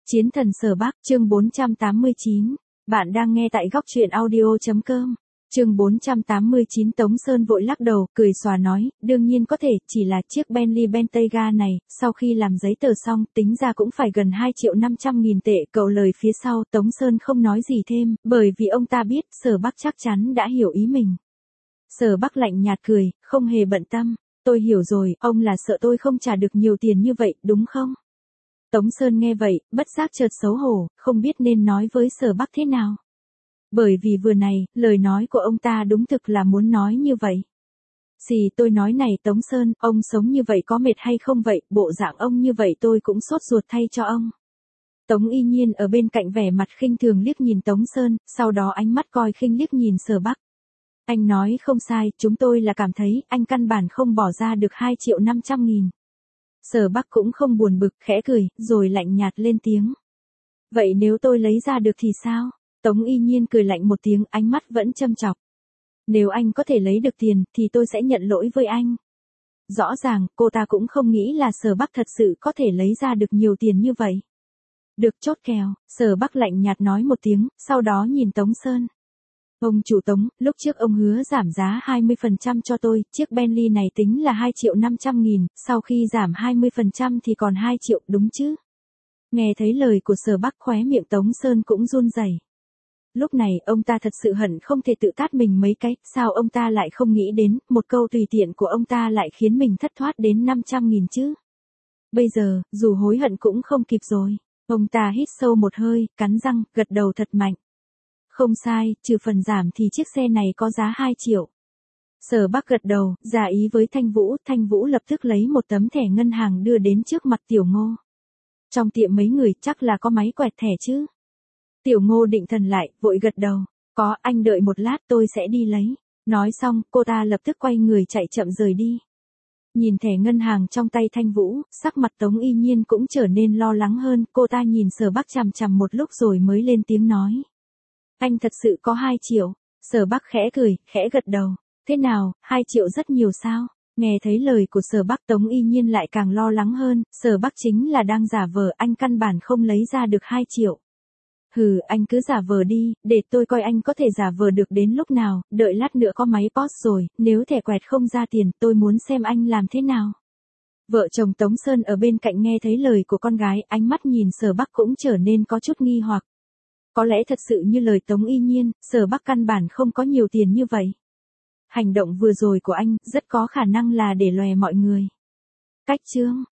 Chiến thần Sở Bắc, chương 489. Bạn đang nghe tại góc truyện audio.com. Chương 489. Tống Sơn vội lắc đầu, cười xòa nói, đương nhiên có thể, chỉ là chiếc Bentley Bentayga này, sau khi làm giấy tờ xong, tính ra cũng phải gần 2.500.000 tệ. Cậu lời phía sau, Tống Sơn không nói gì thêm, bởi vì ông ta biết, Sở Bắc chắc chắn đã hiểu ý mình. Sở Bắc lạnh nhạt cười, không hề bận tâm. Tôi hiểu rồi, ông là sợ tôi không trả được nhiều tiền như vậy, đúng không? Tống Sơn nghe vậy, bất giác chợt xấu hổ, không biết nên nói với Sở Bắc thế nào. Bởi vì vừa này, lời nói của ông ta đúng thực là muốn nói như vậy. Tôi nói này Tống Sơn, ông sống như vậy có mệt hay không vậy, bộ dạng ông như vậy tôi cũng sốt ruột thay cho ông. Tống Y Nhiên ở bên cạnh vẻ mặt khinh thường liếc nhìn Tống Sơn, sau đó ánh mắt coi khinh liếc nhìn Sở Bắc. Anh nói không sai, chúng tôi là cảm thấy anh căn bản không bỏ ra được 2.500.000. Sở Bắc cũng không buồn bực, khẽ cười, rồi lạnh nhạt lên tiếng. Vậy nếu tôi lấy ra được thì sao? Tống Y Nhiên cười lạnh một tiếng, ánh mắt vẫn châm chọc. Nếu anh có thể lấy được tiền, thì tôi sẽ nhận lỗi với anh. Rõ ràng, cô ta cũng không nghĩ là Sở Bắc thật sự có thể lấy ra được nhiều tiền như vậy. Được chốt kèo, Sở Bắc lạnh nhạt nói một tiếng, sau đó nhìn Tống Sơn. Ông chủ Tống, lúc trước ông hứa giảm giá 20% cho tôi, chiếc Bentley này tính là 2.500.000, sau khi giảm 20% thì còn 2 triệu, đúng chứ? Nghe thấy lời của Sở Bắc, khóe miệng Tống Sơn cũng run rẩy. Lúc này, ông ta thật sự hận không thể tự tát mình mấy cái, sao ông ta lại không nghĩ đến, một câu tùy tiện của ông ta lại khiến mình thất thoát đến 500.000 chứ? Bây giờ, dù hối hận cũng không kịp rồi. Ông ta hít sâu một hơi, cắn răng, gật đầu thật mạnh. Không sai, trừ phần giảm thì chiếc xe này có giá 2 triệu. Sở Bắc gật đầu, giả ý với Thanh Vũ lập tức lấy một tấm thẻ ngân hàng đưa đến trước mặt Tiểu Ngô. Trong tiệm mấy người chắc là có máy quẹt thẻ chứ? Tiểu Ngô định thần lại, vội gật đầu. Có, anh đợi một lát tôi sẽ đi lấy. Nói xong, cô ta lập tức quay người chạy chậm rời đi. Nhìn thẻ ngân hàng trong tay Thanh Vũ, sắc mặt Tống Y Nhiên cũng trở nên lo lắng hơn, cô ta nhìn Sở Bắc chằm chằm một lúc rồi mới lên tiếng nói. Anh thật sự có 2 triệu. Sở Bắc khẽ cười, khẽ gật đầu. Thế nào, 2 triệu rất nhiều sao? Nghe thấy lời của Sở Bắc, Tống Y Nhiên lại càng lo lắng hơn, Sở Bắc chính là đang giả vờ, anh căn bản không lấy ra được 2 triệu. Hừ, anh cứ giả vờ đi, để tôi coi anh có thể giả vờ được đến lúc nào, đợi lát nữa có máy POS rồi, nếu thẻ quẹt không ra tiền, tôi muốn xem anh làm thế nào. Vợ chồng Tống Sơn ở bên cạnh nghe thấy lời của con gái, ánh mắt nhìn Sở Bắc cũng trở nên có chút nghi hoặc. Có lẽ thật sự như lời Tống Y Nhiên, Sở Bắc căn bản không có nhiều tiền như vậy. Hành động vừa rồi của anh, rất có khả năng là để lòe mọi người. Cách chương.